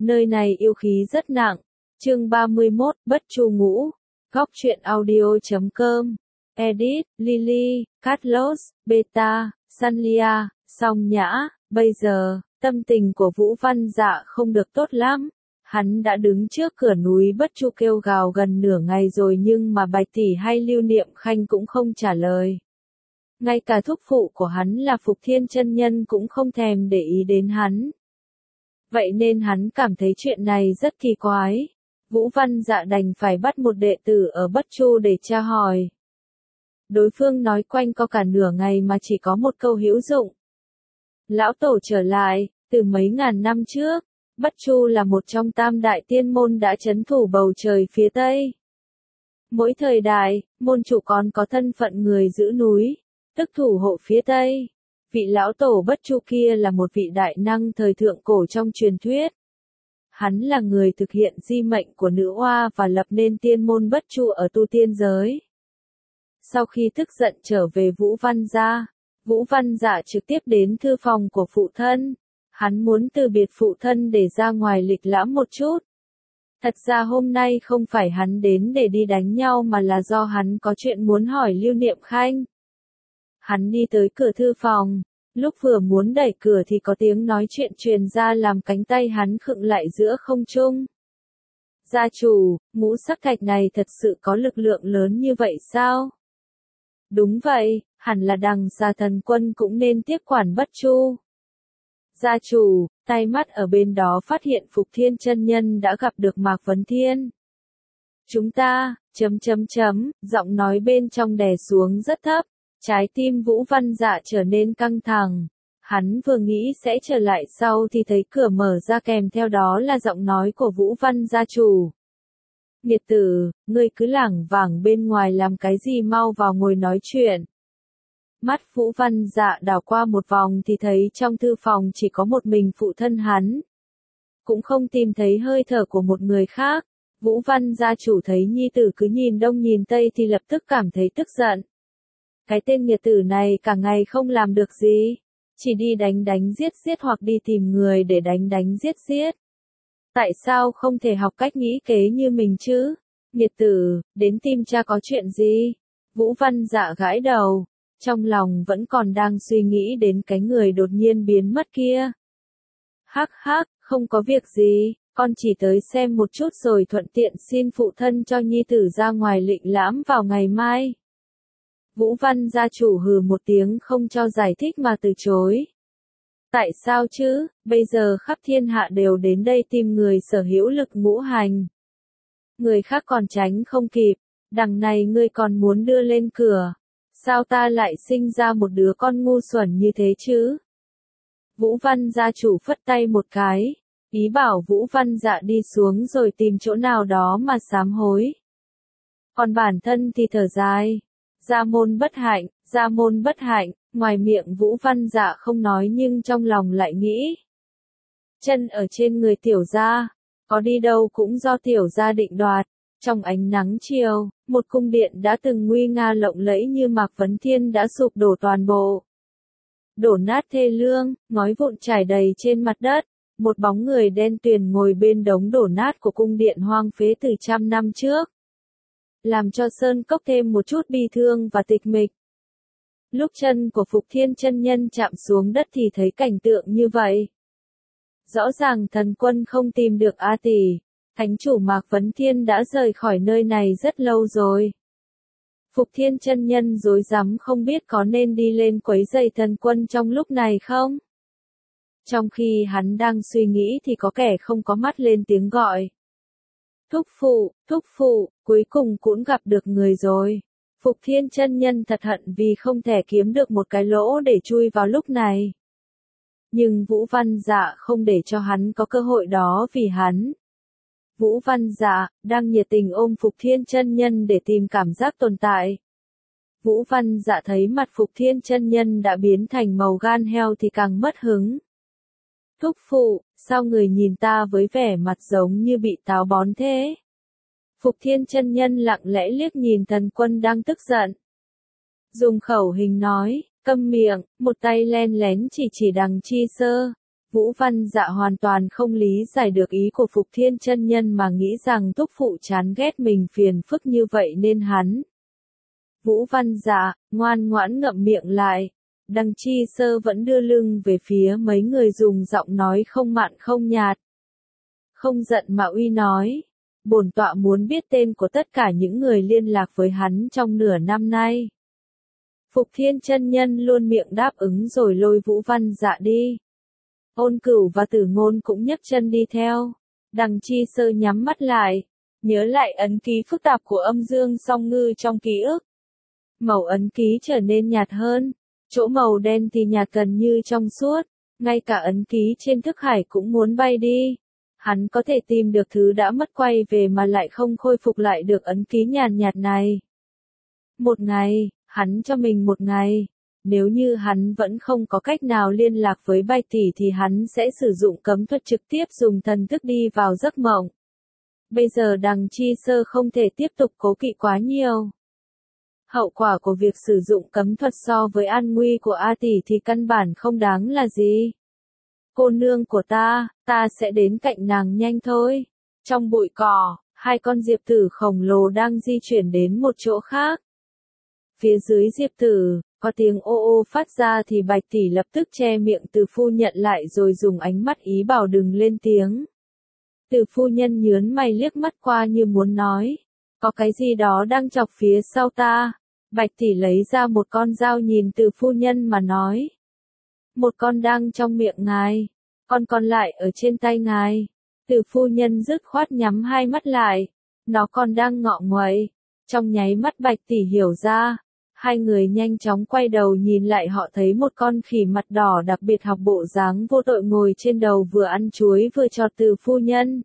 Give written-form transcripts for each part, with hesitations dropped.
nơi này yêu khí rất nặng. Chương 31, Bất Chu Ngũ. Góc truyện audio.com. Edit, Lily, Carlos, Beta, Sanlia, Song Nhã. Bây giờ, tâm tình của Vũ Văn Dạ không được tốt lắm. Hắn đã đứng trước cửa núi Bất Chu kêu gào gần nửa ngày rồi nhưng mà Bạch Tỷ hay Lưu Niệm Khanh cũng không trả lời. Ngay cả thúc phụ của hắn là Phục Thiên Chân Nhân cũng không thèm để ý đến hắn. Vậy nên hắn cảm thấy chuyện này rất kỳ quái. Vũ Văn Dạ đành phải bắt một đệ tử ở Bất Chu để tra hỏi. Đối phương nói quanh co cả nửa ngày mà chỉ có một câu hữu dụng. Lão Tổ trở lại, từ mấy ngàn năm trước, Bất Chu là một trong tam đại tiên môn đã trấn thủ bầu trời phía Tây. Mỗi thời đại, môn chủ còn có thân phận người giữ núi, tức thủ hộ phía Tây. Vị lão tổ Bất Chu kia là một vị đại năng thời thượng cổ trong truyền thuyết. Hắn là người thực hiện di mệnh của nữ oa và lập nên tiên môn Bất Chu ở tu tiên giới. Sau khi tức giận trở về Vũ Văn Dạ trực tiếp đến thư phòng của phụ thân. Hắn muốn từ biệt phụ thân để ra ngoài lịch lãm một chút. Thật ra hôm nay không phải hắn đến để đi đánh nhau mà là do hắn có chuyện muốn hỏi Lưu Niệm Khanh. Hắn đi tới cửa thư phòng, lúc vừa muốn đẩy cửa thì có tiếng nói chuyện truyền ra làm cánh tay hắn khựng lại giữa không trung. Gia chủ, ngũ sắc thạch này thật sự có lực lượng lớn như vậy sao? Đúng vậy, hẳn là Đằng Gia Thần Quân cũng nên tiếp quản Bất Chu. Gia chủ, tay mắt ở bên đó phát hiện Phục Thiên Chân Nhân đã gặp được Mạc Vấn Thiên. Chúng ta, giọng nói bên trong đè xuống rất thấp, trái tim Vũ Văn Dạ trở nên căng thẳng. Hắn vừa nghĩ sẽ trở lại sau thì thấy cửa mở ra kèm theo đó là giọng nói của Vũ Văn gia chủ. Nghiệt tử, ngươi cứ lảng vảng bên ngoài làm cái gì, mau vào ngồi nói chuyện. Mắt Vũ Văn Dạ đảo qua một vòng thì thấy trong thư phòng chỉ có một mình phụ thân hắn. Cũng không tìm thấy hơi thở của một người khác. Vũ Văn gia chủ thấy nhi tử cứ nhìn đông nhìn tây thì lập tức cảm thấy tức giận. Cái tên nghiệt tử này cả ngày không làm được gì. Chỉ đi đánh giết hoặc đi tìm người để đánh giết. Tại sao không thể học cách nghĩ kế như mình chứ? Nghiệt tử, đến tìm cha có chuyện gì? Vũ Văn Dạ gãi đầu. Trong lòng vẫn còn đang suy nghĩ đến cái người đột nhiên biến mất kia. Hắc, không có việc gì, con chỉ tới xem một chút rồi thuận tiện xin phụ thân cho nhi tử ra ngoài lịch lãm vào ngày mai. Vũ Văn gia chủ hừ một tiếng không cho giải thích mà từ chối. Tại sao chứ, bây giờ khắp thiên hạ đều đến đây tìm người sở hữu lực ngũ hành. Người khác còn tránh không kịp, đằng này ngươi còn muốn đưa lên cửa. Sao ta lại sinh ra một đứa con ngu xuẩn như thế chứ? Vũ Văn gia chủ phất tay một cái, ý bảo Vũ Văn Dạ đi xuống rồi tìm chỗ nào đó mà sám hối. Còn bản thân thì thở dài. Gia môn bất hạnh, ngoài miệng Vũ Văn Dạ không nói nhưng trong lòng lại nghĩ. Chân ở trên người tiểu gia, có đi đâu cũng do tiểu gia định đoạt. Trong ánh nắng chiều, một cung điện đã từng nguy nga lộng lẫy như Mạc Vấn Thiên đã sụp đổ toàn bộ. Đổ nát thê lương, ngói vụn trải đầy trên mặt đất, một bóng người đen tuyền ngồi bên đống đổ nát của cung điện hoang phế từ trăm năm trước. Làm cho Sơn Cốc thêm một chút bi thương và tịch mịch. Lúc chân của Phục Thiên Chân Nhân chạm xuống đất thì thấy cảnh tượng như vậy. Rõ ràng Thần Quân không tìm được A Tỷ. Thánh chủ Mạc Vấn Thiên đã rời khỏi nơi này rất lâu rồi. Phục Thiên Chân Nhân rối rắm không biết có nên đi lên quấy rầy Thần Quân trong lúc này không? Trong khi hắn đang suy nghĩ thì có kẻ không có mắt lên tiếng gọi. Thúc phụ, cuối cùng cũng gặp được người rồi. Phục Thiên Chân Nhân thật hận vì không thể kiếm được một cái lỗ để chui vào lúc này. Nhưng Vũ Văn Dạ không để cho hắn có cơ hội đó vì hắn. Vũ Văn Dạ đang nhiệt tình ôm Phục Thiên Chân Nhân để tìm cảm giác tồn tại. Vũ Văn Dạ thấy mặt Phục Thiên Chân Nhân đã biến thành màu gan heo thì càng mất hứng. Thúc phụ, sao người nhìn ta với vẻ mặt giống như bị táo bón thế? Phục Thiên Chân Nhân lặng lẽ liếc nhìn Thần Quân đang tức giận. Dùng khẩu hình nói, câm miệng, một tay len lén chỉ Đằng Chi Sơ. Vũ Văn Dạ hoàn toàn không lý giải được ý của Phục Thiên chân nhân mà nghĩ rằng thúc phụ chán ghét mình phiền phức như vậy nên hắn. Vũ Văn Dạ, ngoan ngoãn ngậm miệng lại. Đằng Chi Sơ vẫn đưa lưng về phía mấy người dùng giọng nói không mặn không nhạt. Không giận mà uy nói. Bổn tọa muốn biết tên của tất cả những người liên lạc với hắn trong nửa năm nay. Phục Thiên chân nhân luôn miệng đáp ứng rồi lôi Vũ Văn Dạ đi. Ôn Cửu và Tử Ngôn cũng nhấc chân đi theo. Đằng Chi Sơ nhắm mắt lại, nhớ lại ấn ký phức tạp của âm dương song ngư trong ký ức. Màu ấn ký trở nên nhạt hơn, chỗ màu đen thì nhạt gần như trong suốt, ngay cả ấn ký trên thức hải cũng muốn bay đi. Hắn có thể tìm được thứ đã mất quay về mà lại không khôi phục lại được ấn ký nhàn nhạt này. Một ngày, hắn cho mình một ngày. Nếu như hắn vẫn không có cách nào liên lạc với Bạch tỷ thì hắn sẽ sử dụng cấm thuật trực tiếp dùng thần thức đi vào giấc mộng. Bây giờ Đằng Chi Sơ không thể tiếp tục cố kỵ quá nhiều. Hậu quả của việc sử dụng cấm thuật so với an nguy của A tỷ thì căn bản không đáng là gì. Cô nương của ta sẽ đến cạnh nàng nhanh thôi. Trong bụi cỏ, hai con diệp tử khổng lồ đang di chuyển đến một chỗ khác. Phía dưới diệp tử, có tiếng ô ô phát ra thì Bạch tỷ lập tức che miệng Từ phu nhận lại rồi dùng ánh mắt ý bảo đừng lên tiếng. Từ phu nhân nhớn mày liếc mắt qua như muốn nói, có cái gì đó đang chọc phía sau ta. Bạch tỷ lấy ra một con dao nhìn Từ phu nhân mà nói. Một con đang trong miệng ngài, con còn lại ở trên tay ngài. Từ phu nhân dứt khoát nhắm hai mắt lại, nó còn đang ngọ nguậy. Trong nháy mắt Bạch tỷ hiểu ra. Hai người nhanh chóng quay đầu nhìn lại họ thấy một con khỉ mặt đỏ đặc biệt học bộ dáng vô tội ngồi trên đầu vừa ăn chuối vừa chọt Từ phu nhân.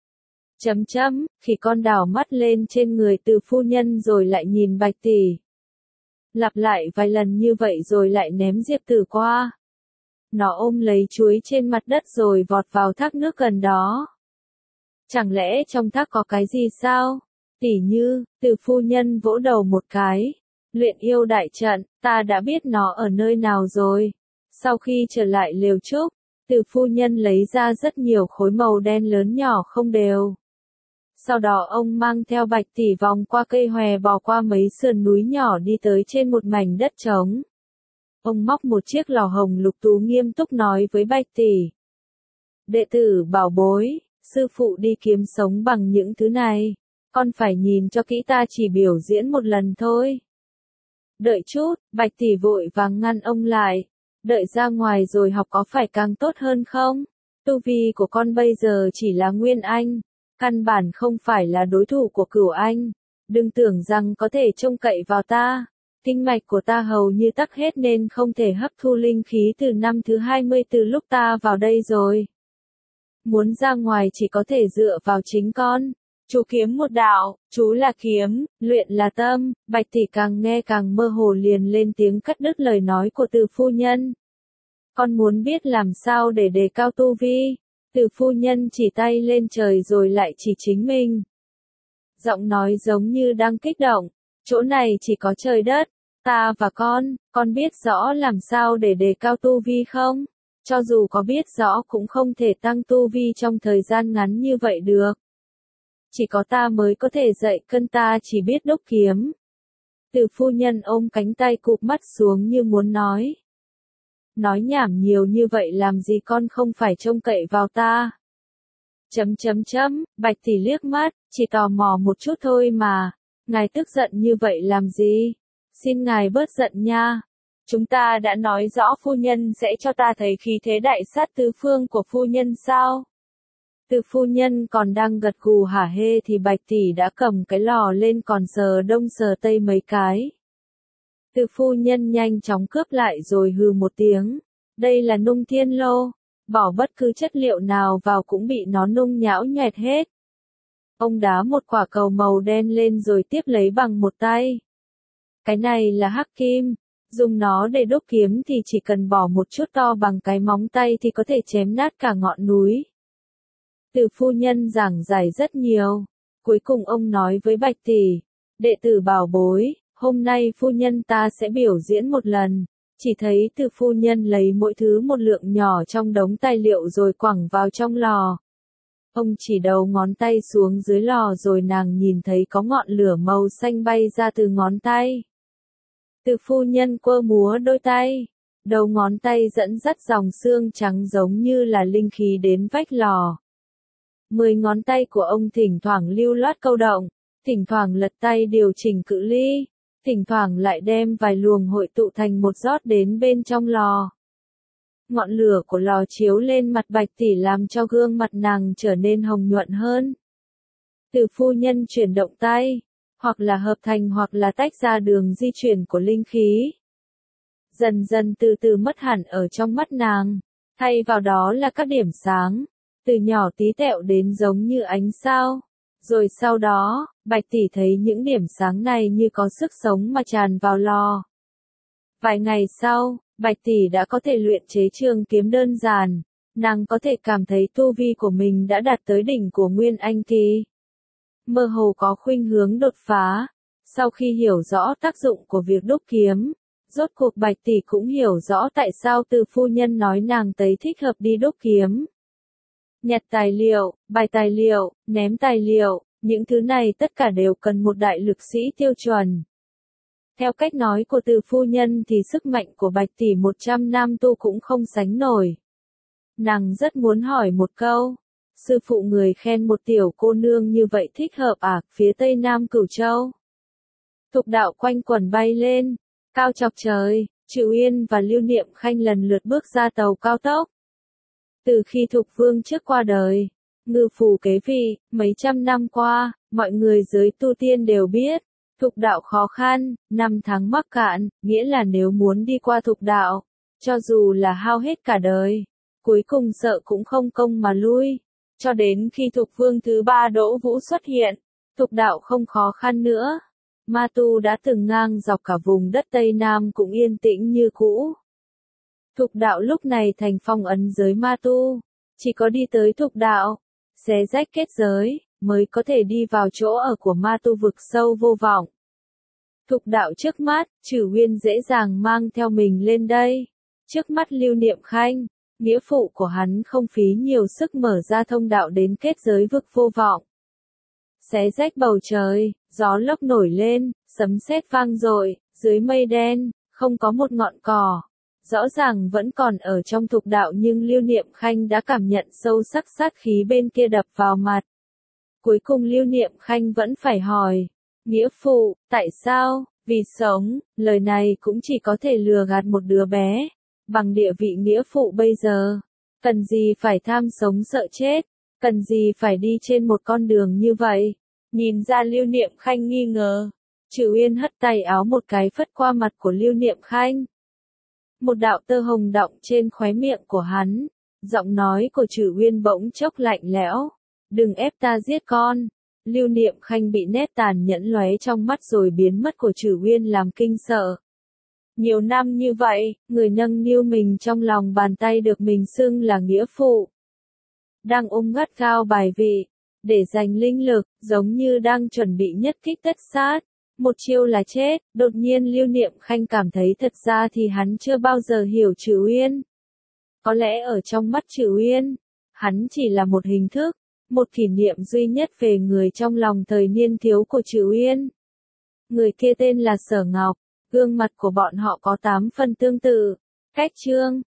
Khỉ con đảo mắt lên trên người Từ phu nhân rồi lại nhìn Bạch tỷ. Lặp lại vài lần như vậy rồi lại ném diệp tử qua. Nó ôm lấy chuối trên mặt đất rồi vọt vào thác nước gần đó. Chẳng lẽ trong thác có cái gì sao? Tỉ như, Từ phu nhân vỗ đầu một cái. Luyện yêu đại trận, ta đã biết nó ở nơi nào rồi. Sau khi trở lại lều trúc, Từ phu nhân lấy ra rất nhiều khối màu đen lớn nhỏ không đều. Sau đó ông mang theo Bạch tỷ vòng qua cây hòe bò qua mấy sườn núi nhỏ đi tới trên một mảnh đất trống. Ông móc một chiếc lò hồng lục tú nghiêm túc nói với Bạch tỷ. Đệ tử bảo bối, sư phụ đi kiếm sống bằng những thứ này. Con phải nhìn cho kỹ, ta chỉ biểu diễn một lần thôi. Đợi chút, Bạch tỷ vội vàng ngăn ông lại. Đợi ra ngoài rồi học có phải càng tốt hơn không? Tu vi của con bây giờ chỉ là Nguyên Anh. Căn bản không phải là đối thủ của Cửu Anh. Đừng tưởng rằng có thể trông cậy vào ta. Kinh mạch của ta hầu như tắc hết nên không thể hấp thu linh khí từ năm thứ 20 từ lúc ta vào đây rồi. Muốn ra ngoài chỉ có thể dựa vào chính con. Chú kiếm một đạo, chú là kiếm, luyện là tâm. Bạch tỷ càng nghe càng mơ hồ liền lên tiếng cắt đứt lời nói của Từ phu nhân. Con muốn biết làm sao để đề cao tu vi. Từ phu nhân chỉ tay lên trời rồi lại chỉ chính mình. Giọng nói giống như đang kích động. Chỗ này chỉ có trời đất. Ta và con biết rõ làm sao để đề cao tu vi không? Cho dù có biết rõ cũng không thể tăng tu vi trong thời gian ngắn như vậy được. Chỉ có ta mới có thể dạy cân, ta chỉ biết đúc kiếm. Từ phu nhân ôm cánh tay cụp mắt xuống như muốn nói. Nói nhảm nhiều như vậy làm gì, con không phải trông cậy vào ta. Bạch tỷ liếc mắt, chỉ tò mò một chút thôi mà. Ngài tức giận như vậy làm gì? Xin ngài bớt giận nha. Chúng ta đã nói rõ phu nhân sẽ cho ta thấy khí thế đại sát tứ phương của phu nhân sao? Từ phu nhân còn đang gật gù hả hê thì Bạch tỷ đã cầm cái lò lên còn sờ đông sờ tây mấy cái. Từ phu nhân nhanh chóng cướp lại rồi hừ một tiếng. Đây là nung thiên lô. Bỏ bất cứ chất liệu nào vào cũng bị nó nung nhão nhoẹt hết. Ông đá một quả cầu màu đen lên rồi tiếp lấy bằng một tay. Cái này là hắc kim. Dùng nó để đúc kiếm thì chỉ cần bỏ một chút to bằng cái móng tay thì có thể chém nát cả ngọn núi. Từ phu nhân giảng giải rất nhiều. Cuối cùng ông nói với Bạch tỷ. Đệ tử bảo bối, hôm nay phu nhân ta sẽ biểu diễn một lần. Chỉ thấy Từ phu nhân lấy mỗi thứ một lượng nhỏ trong đống tài liệu rồi quẳng vào trong lò. Ông chỉ đầu ngón tay xuống dưới lò rồi nàng nhìn thấy có ngọn lửa màu xanh bay ra từ ngón tay. Từ phu nhân quơ múa đôi tay, đầu ngón tay dẫn dắt dòng xương trắng giống như là linh khí đến vách lò. 10 ngón tay của ông thỉnh thoảng lưu loát câu động, thỉnh thoảng lật tay điều chỉnh cự ly, thỉnh thoảng lại đem vài luồng hội tụ thành một rót đến bên trong lò. Ngọn lửa của lò chiếu lên mặt Bạch tỷ làm cho gương mặt nàng trở nên hồng nhuận hơn. Từ phu nhân chuyển động tay, hoặc là hợp thành hoặc là tách ra đường di chuyển của linh khí. Dần dần từ từ mất hẳn ở trong mắt nàng, thay vào đó là các điểm sáng, từ nhỏ tí tẹo đến giống như ánh sao. Rồi sau đó, Bạch tỷ thấy những điểm sáng này như có sức sống mà tràn vào lò. Vài ngày sau, Bạch tỷ đã có thể luyện chế trường kiếm đơn giản, nàng có thể cảm thấy tu vi của mình đã đạt tới đỉnh của Nguyên Anh kỳ. Mơ hồ có khuynh hướng đột phá. Sau khi hiểu rõ tác dụng của việc đúc kiếm, rốt cuộc Bạch tỷ cũng hiểu rõ tại sao Từ phu nhân nói nàng thấy thích hợp đi đúc kiếm. Nhặt tài liệu, bài tài liệu, ném tài liệu, những thứ này tất cả đều cần một đại lực sĩ tiêu chuẩn. Theo cách nói của Từ phu nhân thì sức mạnh của Bạch tỷ 100 năm tu cũng không sánh nổi. Nàng rất muốn hỏi một câu, sư phụ người khen một tiểu cô nương như vậy thích hợp à, phía tây nam Cửu Châu. Thục đạo quanh quẩn bay lên, cao chọc trời, Trừ Uyên và Lưu Niệm Khanh lần lượt bước ra tàu cao tốc. Từ khi Thục Vương trước qua đời, ngư phủ kế vị, mấy trăm năm qua, mọi người giới tu tiên đều biết, thục đạo khó khăn, năm tháng mắc cạn, nghĩa là nếu muốn đi qua thục đạo, cho dù là hao hết cả đời, cuối cùng sợ cũng không công mà lui. Cho đến khi Thục Vương thứ 3 Đỗ Vũ xuất hiện, thục đạo không khó khăn nữa. Ma tu đã từng ngang dọc cả vùng đất Tây Nam cũng yên tĩnh như cũ. Thục đạo lúc này thành phong ấn giới ma tu, chỉ có đi tới thục đạo, xé rách kết giới, mới có thể đi vào chỗ ở của ma tu vực sâu vô vọng. Thục đạo trước mắt, Trừ Uyên dễ dàng mang theo mình lên đây. Trước mắt Lưu Niệm Khanh, nghĩa phụ của hắn không phí nhiều sức mở ra thông đạo đến kết giới vực vô vọng. Xé rách bầu trời, gió lốc nổi lên, sấm sét vang dội, dưới mây đen, không có một ngọn cỏ. Rõ ràng vẫn còn ở trong thục đạo nhưng Lưu Niệm Khanh đã cảm nhận sâu sắc sát khí bên kia đập vào mặt. Cuối cùng Lưu Niệm Khanh vẫn phải hỏi, nghĩa phụ, tại sao, vì sống, lời này cũng chỉ có thể lừa gạt một đứa bé. Bằng địa vị nghĩa phụ bây giờ, cần gì phải tham sống sợ chết, cần gì phải đi trên một con đường như vậy. Nhìn ra Lưu Niệm Khanh nghi ngờ, Trừ Uyên hất tay áo một cái phất qua mặt của Lưu Niệm Khanh. Một đạo tơ hồng đọng trên khóe miệng của hắn, giọng nói của Trừ Uyên bỗng chốc lạnh lẽo, đừng ép ta giết con. Lưu Niệm Khanh bị nét tàn nhẫn lóe trong mắt rồi biến mất của Trừ Uyên làm kinh sợ. Nhiều năm như vậy, người nâng niu mình trong lòng bàn tay được mình xưng là nghĩa phụ. Đang ôm gắt gao bài vị, để giành linh lực, giống như đang chuẩn bị nhất kích tất sát. Một chiêu là chết, đột nhiên Lưu Niệm Khanh cảm thấy thật ra thì hắn chưa bao giờ hiểu Trừ Uyên. Có lẽ ở trong mắt Trừ Uyên, hắn chỉ là một hình thức, một kỷ niệm duy nhất về người trong lòng thời niên thiếu của Trừ Uyên. Người kia tên là Sở Ngọc, gương mặt của bọn họ có 8 phần tương tự. Cách chương